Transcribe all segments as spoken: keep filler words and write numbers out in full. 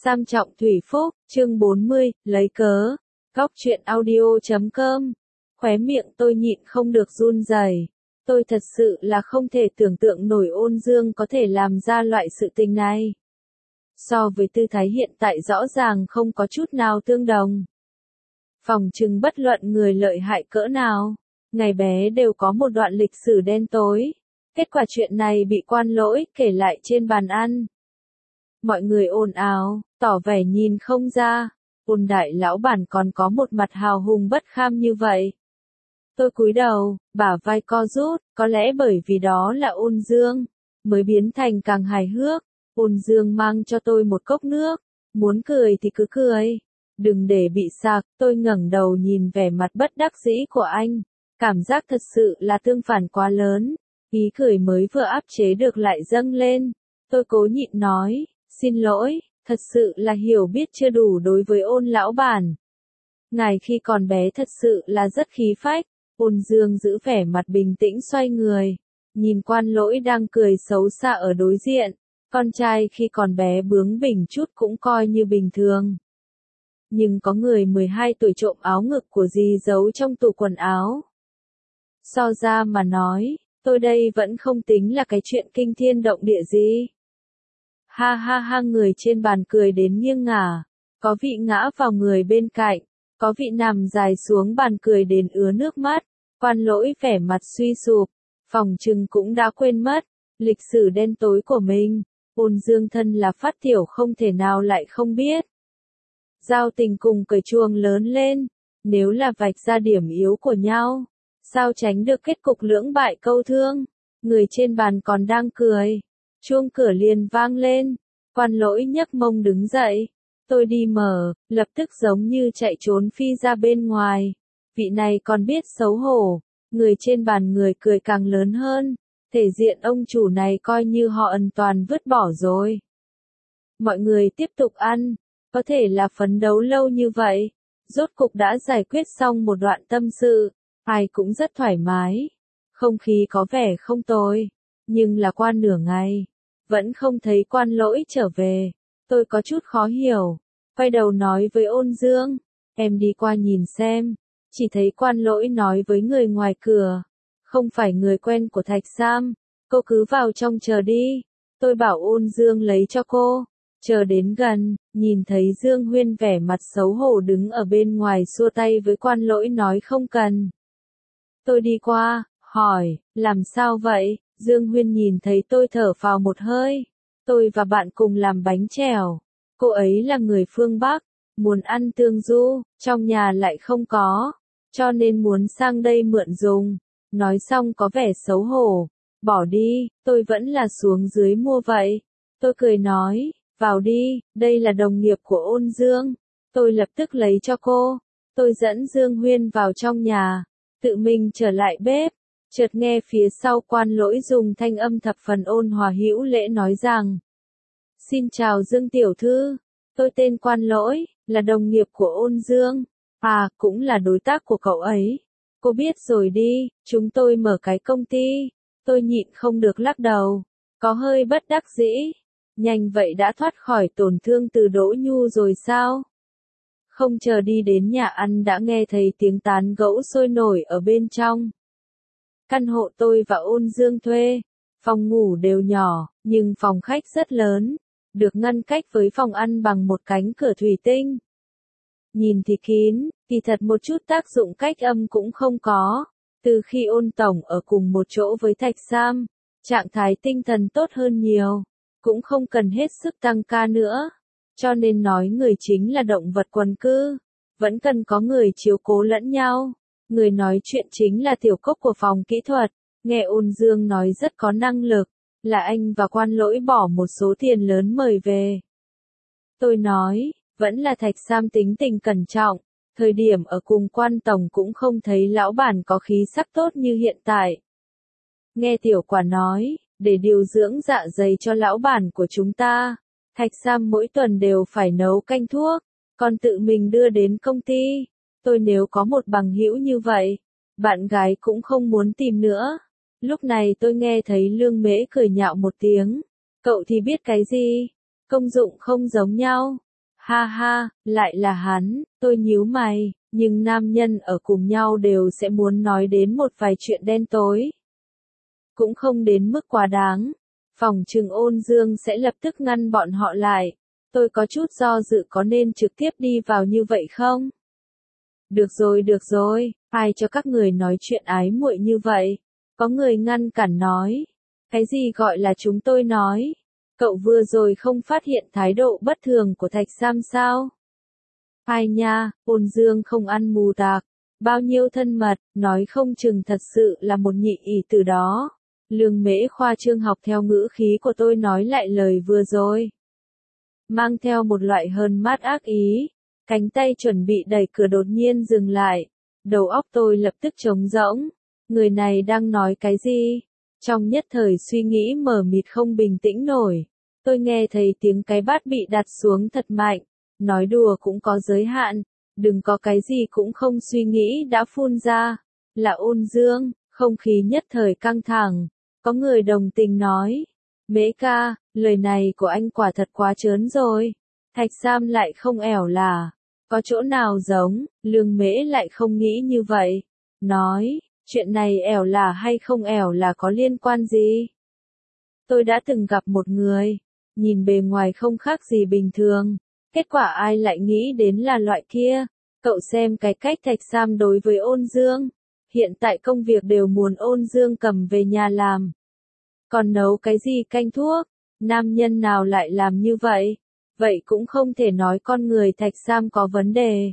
Sam Trọng Thủy Phúc, chương bốn mươi, lấy cớ. Góc truyện audio chấm com. Khóe miệng tôi nhịn không được run rẩy. Tôi thật sự là không thể tưởng tượng nổi Ôn Dương có thể làm ra loại sự tình này. So với tư thái hiện tại rõ ràng không có chút nào tương đồng. Phỏng chừng bất luận người lợi hại cỡ nào, ngày bé đều có một đoạn lịch sử đen tối. Kết quả chuyện này bị Quan Lỗi kể lại trên bàn ăn. Mọi người ồn ào, tỏ vẻ nhìn không ra, Ôn đại lão bản còn có một mặt hào hùng bất kham như vậy. Tôi cúi đầu, bả vai co rút, có lẽ bởi vì đó là Ôn Dương, mới biến thành càng hài hước. Ôn Dương mang cho tôi một cốc nước, muốn cười thì cứ cười, đừng để bị sặc. Tôi ngẩng đầu nhìn vẻ mặt bất đắc dĩ của anh, cảm giác thật sự là tương phản quá lớn, ý cười mới vừa áp chế được lại dâng lên. Tôi cố nhịn nói, xin lỗi, thật sự là hiểu biết chưa đủ đối với Ôn lão bản. Ngài khi còn bé thật sự là rất khí phách. Ôn Dương giữ vẻ mặt bình tĩnh xoay người, nhìn Quan Lỗi đang cười xấu xa ở đối diện. Con trai khi còn bé bướng bỉnh chút cũng coi như bình thường. Nhưng có người mười hai tuổi trộm áo ngực của dì giấu trong tủ quần áo. So ra mà nói, tôi đây vẫn không tính là cái chuyện kinh thiên động địa gì. Ha ha ha, người trên bàn cười đến nghiêng ngả, có vị ngã vào người bên cạnh, có vị nằm dài xuống bàn cười đến ứa nước mắt. Quan Lỗi vẻ mặt suy sụp, phỏng chừng cũng đã quên mất lịch sử đen tối của mình. Ôn Dương thân là phát tiểu không thể nào lại không biết. Giao tình cùng cởi chuồng lớn lên, nếu là vạch ra điểm yếu của nhau, sao tránh được kết cục lưỡng bại câu thương. Người trên bàn còn đang cười, chuông cửa liền vang lên. Quan Lỗi nhấc mông đứng dậy. Tôi đi mở, lập tức giống như chạy trốn phi ra bên ngoài. Vị này còn biết xấu hổ. Người trên bàn người cười càng lớn hơn. Thể diện ông chủ này coi như họ ẩn toàn vứt bỏ rồi. Mọi người tiếp tục ăn, có thể là phấn đấu lâu như vậy, rốt cục đã giải quyết xong một đoạn tâm sự, ai cũng rất thoải mái, không khí có vẻ không tồi, nhưng là qua nửa ngày, vẫn không thấy Quan Lỗi trở về. Tôi có chút khó hiểu, quay đầu nói với Ôn Dương, em đi qua nhìn xem, chỉ thấy Quan Lỗi nói với người ngoài cửa. Không phải người quen của Thạch Sam, cô cứ vào trong chờ đi. Tôi bảo Ôn Dương lấy cho cô. Chờ đến gần, nhìn thấy Dương Huyên vẻ mặt xấu hổ đứng ở bên ngoài xua tay với Quan Lỗi nói không cần. Tôi đi qua, hỏi, làm sao vậy? Dương Huyên nhìn thấy tôi thở phào một hơi. Tôi và bạn cùng làm bánh chèo. Cô ấy là người phương Bắc, muốn ăn tương du, trong nhà lại không có, cho nên muốn sang đây mượn dùng. Nói xong có vẻ xấu hổ, bỏ đi, tôi vẫn là xuống dưới mua vậy. Tôi cười nói, vào đi, đây là đồng nghiệp của Ôn Dương. Tôi lập tức lấy cho cô. Tôi dẫn Dương Huyên vào trong nhà, tự mình trở lại bếp. Chợt nghe phía sau Quan Lỗi dùng thanh âm thập phần ôn hòa hữu lễ nói rằng: Xin chào Dương tiểu thư, tôi tên Quan Lỗi, là đồng nghiệp của Ôn Dương. À, cũng là đối tác của cậu ấy. Cô biết rồi đi, chúng tôi mở cái công ty. Tôi nhịn không được lắc đầu, có hơi bất đắc dĩ. Nhanh vậy đã thoát khỏi tổn thương từ Đỗ Nhu rồi sao? Không chờ đi đến nhà ăn đã nghe thấy tiếng tán gẫu sôi nổi ở bên trong. Căn hộ tôi và Ôn Dương thuê, phòng ngủ đều nhỏ, nhưng phòng khách rất lớn, được ngăn cách với phòng ăn bằng một cánh cửa thủy tinh. Nhìn thì kín, thì thật một chút tác dụng cách âm cũng không có. Từ khi Ôn tổng ở cùng một chỗ với Thạch Sam, trạng thái tinh thần tốt hơn nhiều, cũng không cần hết sức tăng ca nữa. Cho nên nói người chính là động vật quần cư, vẫn cần có người chiếu cố lẫn nhau. Người nói chuyện chính là tiểu cốc của phòng kỹ thuật, nghe Ôn Dương nói rất có năng lực, là anh và Quan Lỗi bỏ một số tiền lớn mời về. Tôi nói, vẫn là Thạch Sam tính tình cẩn trọng, thời điểm ở cùng Quan tổng cũng không thấy lão bản có khí sắc tốt như hiện tại. Nghe tiểu quả nói, để điều dưỡng dạ dày cho lão bản của chúng ta, Thạch Sam mỗi tuần đều phải nấu canh thuốc, còn tự mình đưa đến công ty. Tôi nếu có một bằng hữu như vậy, bạn gái cũng không muốn tìm nữa. Lúc này tôi nghe thấy Lương Mễ cười nhạo một tiếng. Cậu thì biết cái gì? Công dụng không giống nhau. Ha ha, lại là hắn, tôi nhíu mày, nhưng nam nhân ở cùng nhau đều sẽ muốn nói đến một vài chuyện đen tối. Cũng không đến mức quá đáng. Phòng trừng Ôn Dương sẽ lập tức ngăn bọn họ lại. Tôi có chút do dự có nên trực tiếp đi vào như vậy không? Được rồi được rồi, ai cho các người nói chuyện ái muội như vậy? Có người ngăn cản nói. Cái gì gọi là chúng tôi nói? Cậu vừa rồi không phát hiện thái độ bất thường của Thạch Sam sao? Ai nha, Ôn Dương không ăn mù tạc. Bao nhiêu thân mật, nói không chừng thật sự là một nhị ỷ từ đó. Lương Mễ khoa trương học theo ngữ khí của tôi nói lại lời vừa rồi. Mang theo một loại hờn mát ác ý. Cánh tay chuẩn bị đẩy cửa đột nhiên dừng lại. Đầu óc tôi lập tức trống rỗng. Người này đang nói cái gì? Trong nhất thời suy nghĩ mờ mịt không bình tĩnh nổi. Tôi nghe thấy tiếng cái bát bị đặt xuống thật mạnh. Nói đùa cũng có giới hạn. Đừng có cái gì cũng không suy nghĩ đã phun ra. Là Ôn Dương, không khí nhất thời căng thẳng. Có người đồng tình nói. Mễ ca, lời này của anh quả thật quá trớn rồi. Thạch Sam lại không ẻo là. Có chỗ nào giống, Lương Mễ lại không nghĩ như vậy. Nói, chuyện này ẻo là hay không ẻo là có liên quan gì? Tôi đã từng gặp một người, nhìn bề ngoài không khác gì bình thường. Kết quả ai lại nghĩ đến là loại kia. Cậu xem cái cách Thạch Sam đối với Ôn Dương. Hiện tại công việc đều muốn Ôn Dương cầm về nhà làm. Còn nấu cái gì canh thuốc? Nam nhân nào lại làm như vậy? Vậy cũng không thể nói con người Thạch Sam có vấn đề.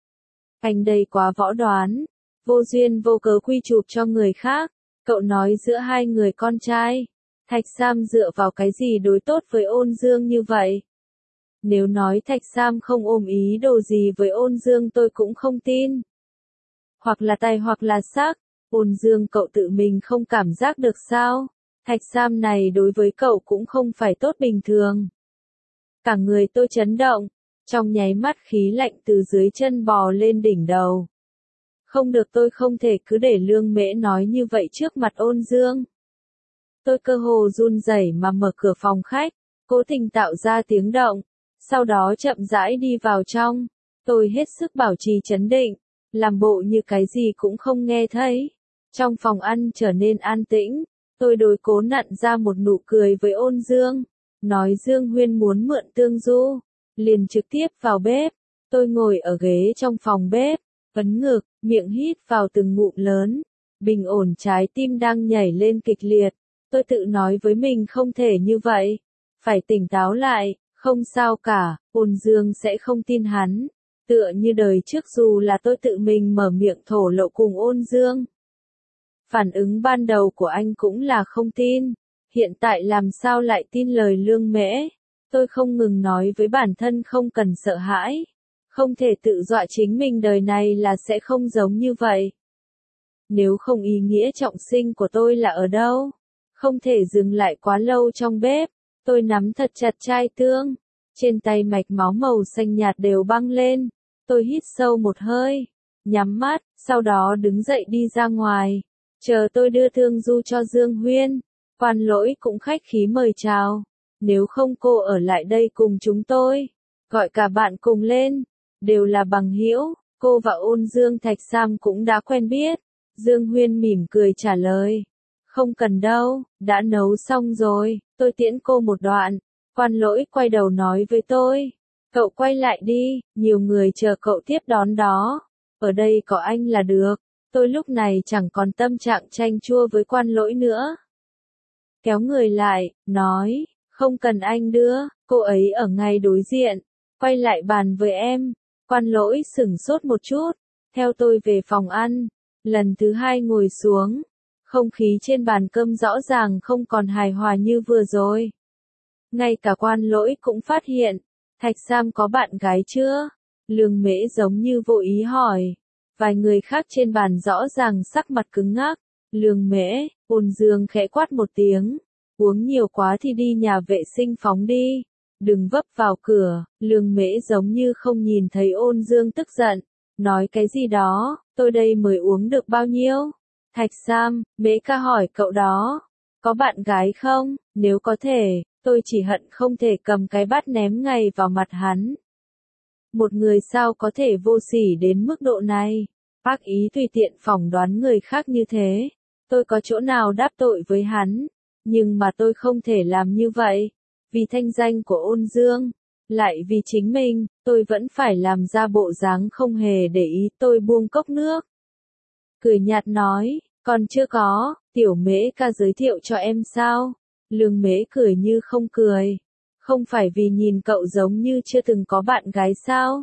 Anh đây quá võ đoán. Vô duyên vô cớ quy chụp cho người khác. Cậu nói giữa hai người con trai. Thạch Sam dựa vào cái gì đối tốt với Ôn Dương như vậy? Nếu nói Thạch Sam không ôm ý đồ gì với Ôn Dương tôi cũng không tin. Hoặc là tài hoặc là sắc. Ôn Dương cậu tự mình không cảm giác được sao? Thạch Sam này đối với cậu cũng không phải tốt bình thường. Cả người tôi chấn động. Trong nháy mắt khí lạnh từ dưới chân bò lên đỉnh đầu. Không được, tôi không thể cứ để Lương Mễ nói như vậy trước mặt Ôn Dương. Tôi cơ hồ run rẩy mà mở cửa phòng khách, cố tình tạo ra tiếng động, sau đó chậm rãi đi vào trong. Tôi hết sức bảo trì trấn định, làm bộ như cái gì cũng không nghe thấy. Trong phòng ăn trở nên an tĩnh, tôi đối cố nặn ra một nụ cười với Ôn Dương, nói Dương Huyên muốn mượn tương du, liền trực tiếp vào bếp. Tôi ngồi ở ghế trong phòng bếp, ấn ngực, miệng hít vào từng ngụm lớn, bình ổn trái tim đang nhảy lên kịch liệt. Tôi tự nói với mình không thể như vậy, phải tỉnh táo lại, không sao cả, Ôn Dương sẽ không tin hắn. Tựa như đời trước dù là tôi tự mình mở miệng thổ lộ cùng Ôn Dương. Phản ứng ban đầu của anh cũng là không tin, hiện tại làm sao lại tin lời Lương Mễ. Tôi không ngừng nói với bản thân không cần sợ hãi, không thể tự dọa chính mình đời này là sẽ không giống như vậy. Nếu không ý nghĩa trọng sinh của tôi là ở đâu? Không thể dừng lại quá lâu trong bếp. Tôi nắm thật chặt chai tương. Trên tay mạch máu màu xanh nhạt đều băng lên. Tôi hít sâu một hơi. Nhắm mắt, sau đó đứng dậy đi ra ngoài. Chờ tôi đưa thương du cho Dương Huyên. Quan Lỗi cũng khách khí mời chào. Nếu không cô ở lại đây cùng chúng tôi. Gọi cả bạn cùng lên. Đều là bằng hữu. Cô và Ôn Dương Thạch Sam cũng đã quen biết. Dương Huyên mỉm cười trả lời. Không cần đâu, đã nấu xong rồi, tôi tiễn cô một đoạn. Quan Lỗi quay đầu nói với tôi. Cậu quay lại đi, nhiều người chờ cậu tiếp đón đó. Ở đây có anh là được. Tôi lúc này chẳng còn tâm trạng tranh chua với Quan Lỗi nữa. Kéo người lại, nói, không cần anh đưa, cô ấy ở ngay đối diện. Quay lại bàn với em. Quan Lỗi sửng sốt một chút, theo tôi về phòng ăn. Lần thứ hai ngồi xuống. Không khí trên bàn cơm rõ ràng không còn hài hòa như vừa rồi. Ngay cả Quan Lỗi cũng phát hiện. Thạch Sam có bạn gái chưa? Lương Mễ giống như vô ý hỏi. Vài người khác trên bàn rõ ràng sắc mặt cứng ngắc. Lương Mễ, Ôn Dương khẽ quát một tiếng. Uống nhiều quá thì đi nhà vệ sinh phóng đi. Đừng vấp vào cửa. Lương Mễ giống như không nhìn thấy Ôn Dương tức giận. Nói cái gì đó, tôi đây mới uống được bao nhiêu? Thạch Sam, Mễ ca hỏi cậu đó. Có bạn gái không? Nếu có thể, tôi chỉ hận không thể cầm cái bát ném ngay vào mặt hắn. Một người sao có thể vô sỉ đến mức độ này? Ác ý tùy tiện phỏng đoán người khác như thế. Tôi có chỗ nào đáp tội với hắn, nhưng mà tôi không thể làm như vậy. Vì thanh danh của Ôn Dương, lại vì chính mình, tôi vẫn phải làm ra bộ dáng không hề để ý. Tôi buông cốc nước, cười nhạt nói, còn chưa có, tiểu Mễ ca giới thiệu cho em sao? Lương Mễ cười như không cười. Không phải vì nhìn cậu giống như chưa từng có bạn gái sao?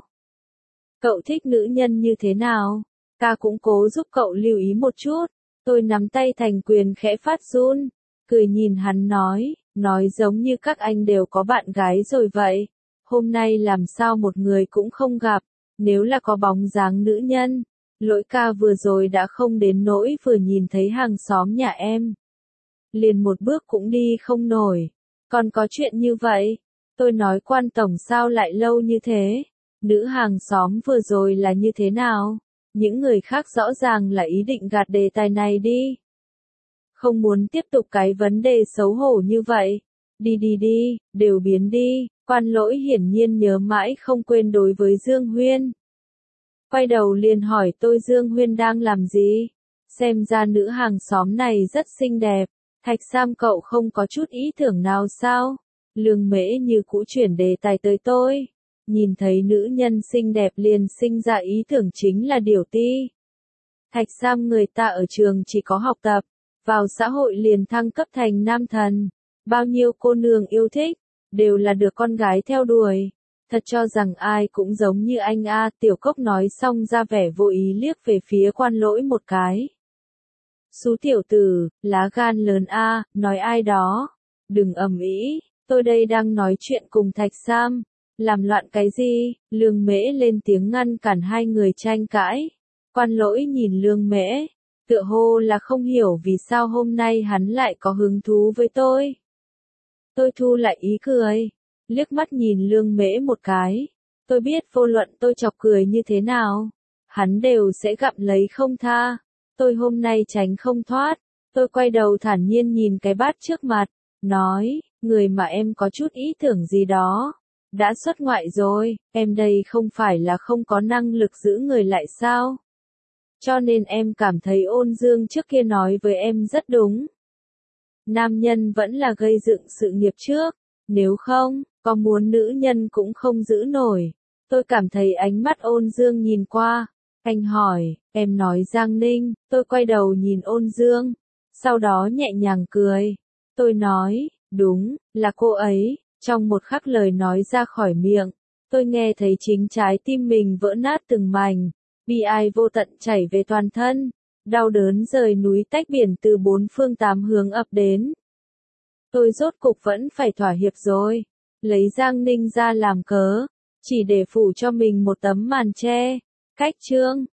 Cậu thích nữ nhân như thế nào? Ca cũng cố giúp cậu lưu ý một chút. Tôi nắm tay thành quyền khẽ phát run, cười nhìn hắn nói, nói giống như các anh đều có bạn gái rồi vậy. Hôm nay làm sao một người cũng không gặp, nếu là có bóng dáng nữ nhân. Lỗi ca vừa rồi đã không đến nỗi vừa nhìn thấy hàng xóm nhà em. Liền một bước cũng đi không nổi. Còn có chuyện như vậy? Tôi nói Quan tổng sao lại lâu như thế? Nữ hàng xóm vừa rồi là như thế nào? Những người khác rõ ràng là ý định gạt đề tài này đi. Không muốn tiếp tục cái vấn đề xấu hổ như vậy. Đi đi đi, đều biến đi. Quan Lỗi hiển nhiên nhớ mãi không quên đối với Dương Huyên. Quay đầu liền hỏi tôi Dương Huyên đang làm gì? Xem ra nữ hàng xóm này rất xinh đẹp. Thạch Sam cậu không có chút ý tưởng nào sao? Lương Mễ như cũ chuyển đề tài tới tôi. Nhìn thấy nữ nhân xinh đẹp liền sinh ra ý tưởng chính là điều ti. Thạch Sam người ta ở trường chỉ có học tập, vào xã hội liền thăng cấp thành nam thần. Bao nhiêu cô nương yêu thích, đều là được con gái theo đuổi. Thật cho rằng ai cũng giống như anh a. Tiểu Cốc nói xong ra vẻ vô ý liếc về phía Quan Lỗi một cái. Xú tiểu tử, lá gan lớn a, nói ai đó. Đừng ầm ĩ, tôi đây đang nói chuyện cùng Thạch Sam. Làm loạn cái gì? Lương Mễ lên tiếng ngăn cản hai người tranh cãi. Quan Lỗi nhìn Lương Mễ, tựa hồ là không hiểu vì sao hôm nay hắn lại có hứng thú với tôi. Tôi thu lại ý cười, liếc mắt nhìn Lương Mễ một cái. Tôi biết vô luận tôi chọc cười như thế nào, hắn đều sẽ gặm lấy không tha. Tôi hôm nay tránh không thoát. Tôi quay đầu thản nhiên nhìn cái bát trước mặt, nói, người mà em có chút ý tưởng gì đó. Đã xuất ngoại rồi, em đây không phải là không có năng lực giữ người lại sao? Cho nên em cảm thấy Ôn Dương trước kia nói với em rất đúng. Nam nhân vẫn là gây dựng sự nghiệp trước, nếu không, có muốn nữ nhân cũng không giữ nổi. Tôi cảm thấy ánh mắt Ôn Dương nhìn qua. Anh hỏi, em nói Giang Ninh. Tôi quay đầu nhìn Ôn Dương, sau đó nhẹ nhàng cười. Tôi nói, đúng, là cô ấy. Trong một khắc lời nói ra khỏi miệng, tôi nghe thấy chính trái tim mình vỡ nát từng mảnh, bi ai vô tận chảy về toàn thân, đau đớn rời núi tách biển từ bốn phương tám hướng ập đến. Tôi rốt cục vẫn phải thỏa hiệp rồi, lấy Giang Ninh ra làm cớ, chỉ để phủ cho mình một tấm màn che. Cách chương